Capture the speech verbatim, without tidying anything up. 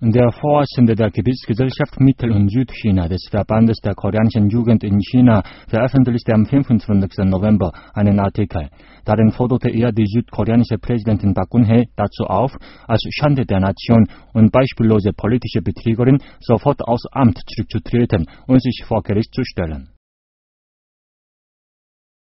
Der Vorsitzende der Gebietsgesellschaft Mittel- und Südchina des Verbandes der koreanischen Jugend in China veröffentlichte am fünfundzwanzigsten November einen Artikel. Darin forderte er die südkoreanische Präsidentin Park Geun-hye dazu auf, als Schande der Nation und beispiellose politische Betrügerin sofort aus Amt zurückzutreten und sich vor Gericht zu stellen.